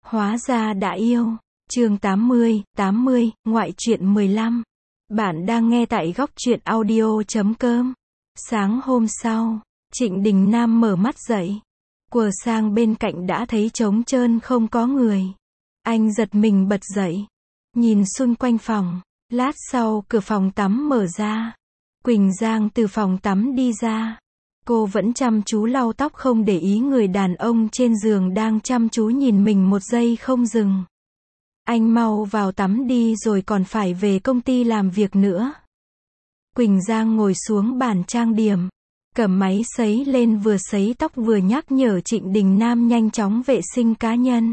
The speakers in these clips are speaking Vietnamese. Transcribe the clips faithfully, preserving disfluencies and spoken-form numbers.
Hóa ra đã yêu. Chương tám mươi, tám mươi, ngoại truyện mười lăm. Bạn đang nghe tại góc truyện audio chấm com. Sáng hôm sau, Trịnh Đình Nam mở mắt dậy. Quờ sang bên cạnh đã thấy trống trơn không có người. Anh giật mình bật dậy. Nhìn xung quanh phòng. Lát sau cửa phòng tắm mở ra. Quỳnh Giang từ phòng tắm đi ra. Cô vẫn chăm chú lau tóc không để ý người đàn ông trên giường đang chăm chú nhìn mình một giây không dừng. Anh mau vào tắm đi rồi còn phải về công ty làm việc nữa. Quỳnh Giang ngồi xuống bàn trang điểm. Cầm máy sấy lên vừa sấy tóc vừa nhắc nhở Trịnh Đình Nam nhanh chóng vệ sinh cá nhân.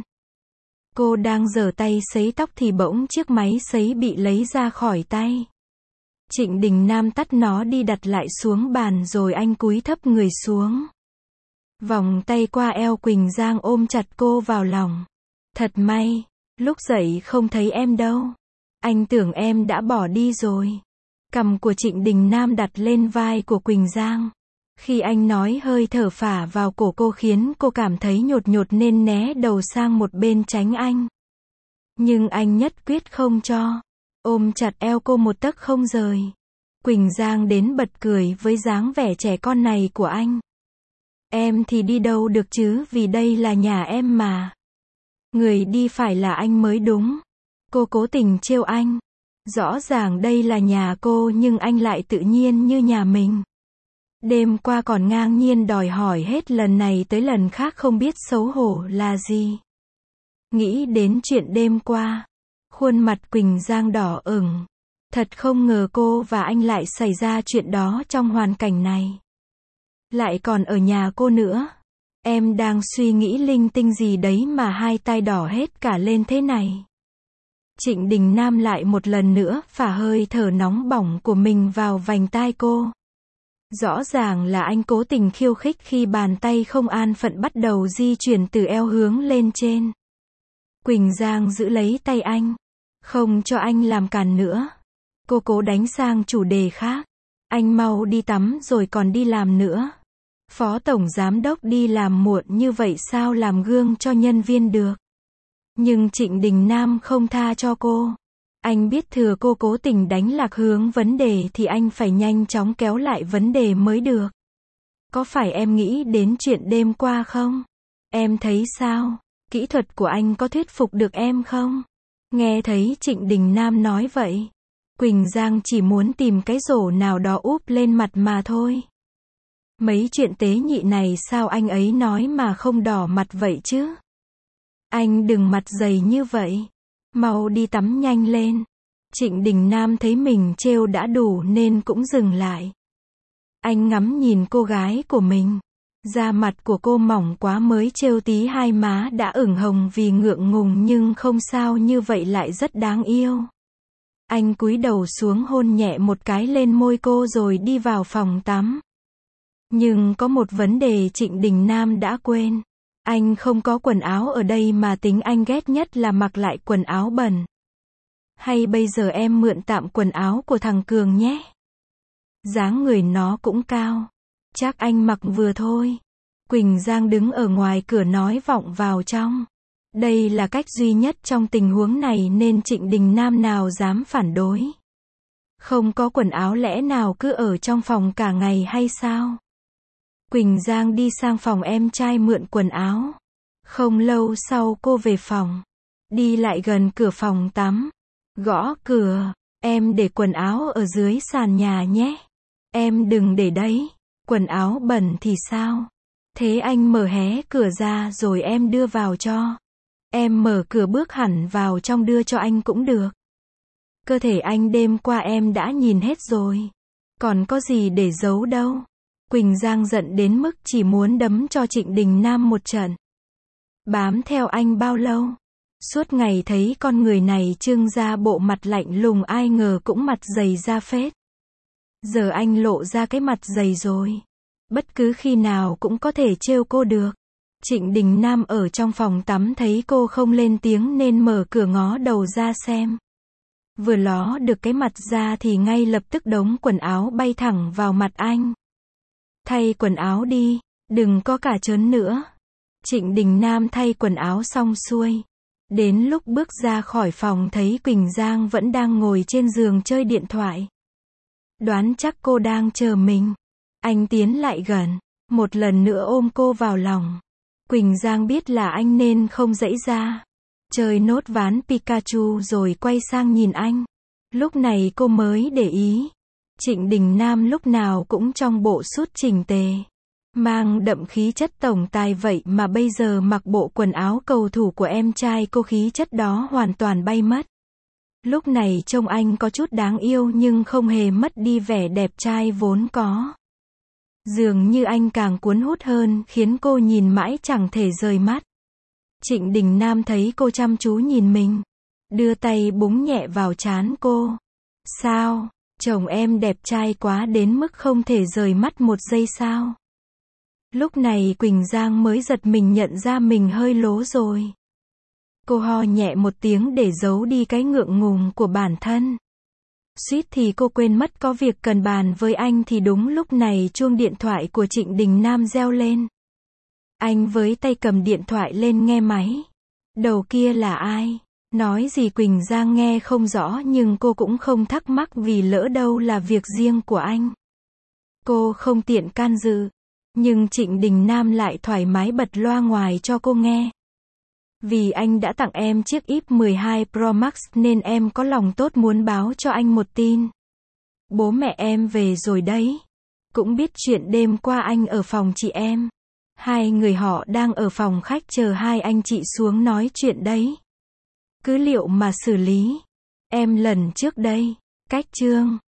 Cô đang giở tay sấy tóc thì bỗng chiếc máy sấy bị lấy ra khỏi tay. Trịnh Đình Nam tắt nó đi đặt lại xuống bàn rồi anh cúi thấp người xuống. Vòng tay qua eo Quỳnh Giang ôm chặt cô vào lòng. Thật may, lúc dậy không thấy em đâu. Anh tưởng em đã bỏ đi rồi. Cằm của Trịnh Đình Nam đặt lên vai của Quỳnh Giang. Khi anh nói hơi thở phả vào cổ cô khiến cô cảm thấy nhột nhột nên né đầu sang một bên tránh anh. Nhưng anh nhất quyết không cho. Ôm chặt eo cô một tấc không rời. Quỳnh Giang đến bật cười với dáng vẻ trẻ con này của anh. Em thì đi đâu được chứ, vì đây là nhà em mà. Người đi phải là anh mới đúng. Cô cố tình trêu anh. Rõ ràng đây là nhà cô nhưng anh lại tự nhiên như nhà mình. Đêm qua còn ngang nhiên đòi hỏi hết lần này tới lần khác không biết xấu hổ là gì. Nghĩ đến chuyện đêm qua. Khuôn mặt Quỳnh Giang đỏ ửng. Thật không ngờ cô và anh lại xảy ra chuyện đó trong hoàn cảnh này. Lại còn ở nhà cô nữa. Em đang suy nghĩ linh tinh gì đấy mà hai tay đỏ hết cả lên thế này. Trịnh Đình Nam lại một lần nữa phả hơi thở nóng bỏng của mình vào vành tai cô. Rõ ràng là anh cố tình khiêu khích khi bàn tay không an phận bắt đầu di chuyển từ eo hướng lên trên. Quỳnh Giang giữ lấy tay anh. Không cho anh làm càn nữa. Cô cố đánh sang chủ đề khác. Anh mau đi tắm rồi còn đi làm nữa. Phó tổng giám đốc đi làm muộn như vậy sao làm gương cho nhân viên được. Nhưng Trịnh Đình Nam không tha cho cô. Anh biết thừa cô cố tình đánh lạc hướng vấn đề thì anh phải nhanh chóng kéo lại vấn đề mới được. Có phải em nghĩ đến chuyện đêm qua không? Em thấy sao? Kỹ thuật của anh có thuyết phục được em không? Nghe thấy Trịnh Đình Nam nói vậy. Quỳnh Giang chỉ muốn tìm cái rổ nào đó úp lên mặt mà thôi. Mấy chuyện tế nhị này sao anh ấy nói mà không đỏ mặt vậy chứ? Anh đừng mặt dày như vậy. Mau đi tắm nhanh lên. Trịnh Đình Nam thấy mình trêu đã đủ nên cũng dừng lại. Anh ngắm nhìn cô gái của mình. Da mặt của cô mỏng quá mới trêu tí hai má đã ửng hồng vì ngượng ngùng nhưng không sao như vậy lại rất đáng yêu. Anh cúi đầu xuống hôn nhẹ một cái lên môi cô rồi đi vào phòng tắm. Nhưng có một vấn đề Trịnh Đình Nam đã quên. Anh không có quần áo ở đây mà tính anh ghét nhất là mặc lại quần áo bẩn. Hay bây giờ em mượn tạm quần áo của thằng Cường nhé. Dáng người nó cũng cao. Chắc anh mặc vừa thôi. Quỳnh Giang đứng ở ngoài cửa nói vọng vào trong. Đây là cách duy nhất trong tình huống này nên Trịnh Đình Nam nào dám phản đối. Không có quần áo lẽ nào cứ ở trong phòng cả ngày hay sao? Quỳnh Giang đi sang phòng em trai mượn quần áo. Không lâu sau cô về phòng. Đi lại gần cửa phòng tắm. Gõ cửa. Em để quần áo ở dưới sàn nhà nhé. Em đừng để đấy. Quần áo bẩn thì sao? Thế anh mở hé cửa ra rồi em đưa vào cho. Em mở cửa bước hẳn vào trong đưa cho anh cũng được. Cơ thể anh đêm qua em đã nhìn hết rồi. Còn có gì để giấu đâu. Quỳnh Giang giận đến mức chỉ muốn đấm cho Trịnh Đình Nam một trận. Bám theo anh bao lâu? Suốt ngày thấy con người này trưng ra bộ mặt lạnh lùng ai ngờ cũng mặt dày ra phết. Giờ anh lộ ra cái mặt dày rồi. Bất cứ khi nào cũng có thể trêu cô được. Trịnh Đình Nam ở trong phòng tắm thấy cô không lên tiếng nên mở cửa ngó đầu ra xem. Vừa ló được cái mặt ra thì ngay lập tức đống quần áo bay thẳng vào mặt anh. Thay quần áo đi, đừng có cả trớn nữa. Trịnh Đình Nam thay quần áo xong xuôi. Đến lúc bước ra khỏi phòng thấy Quỳnh Giang vẫn đang ngồi trên giường chơi điện thoại. Đoán chắc cô đang chờ mình. Anh tiến lại gần, một lần nữa ôm cô vào lòng. Quỳnh Giang biết là anh nên không giãy ra. Chơi nốt ván Pikachu rồi quay sang nhìn anh. Lúc này cô mới để ý. Trịnh Đình Nam lúc nào cũng trong bộ sút chỉnh tề. Mang đậm khí chất tổng tài vậy mà bây giờ mặc bộ quần áo cầu thủ của em trai cô, khí chất đó hoàn toàn bay mất. Lúc này trông anh có chút đáng yêu nhưng không hề mất đi vẻ đẹp trai vốn có. Dường như anh càng cuốn hút hơn khiến cô nhìn mãi chẳng thể rời mắt. Trịnh Đình Nam thấy cô chăm chú nhìn mình. Đưa tay búng nhẹ vào trán cô. Sao? Chồng em đẹp trai quá đến mức không thể rời mắt một giây sao? Lúc này Quỳnh Giang mới giật mình nhận ra mình hơi lố rồi. Cô ho nhẹ một tiếng để giấu đi cái ngượng ngùng của bản thân. Suýt thì cô quên mất có việc cần bàn với anh thì đúng lúc này chuông điện thoại của Trịnh Đình Nam reo lên. Anh với tay cầm điện thoại lên nghe máy. Đầu kia là ai? Nói gì Quỳnh Giang nghe không rõ nhưng cô cũng không thắc mắc vì lỡ đâu là việc riêng của anh. Cô không tiện can dự. Nhưng Trịnh Đình Nam lại thoải mái bật loa ngoài cho cô nghe. Vì anh đã tặng em chiếc i pê mười hai Pro Max nên em có lòng tốt muốn báo cho anh một tin. Bố mẹ em về rồi đấy. Cũng biết chuyện đêm qua anh ở phòng chị em. Hai người họ đang ở phòng khách chờ hai anh chị xuống nói chuyện đấy. Cứ liệu mà xử lý. Em lần trước đây. Cách chương.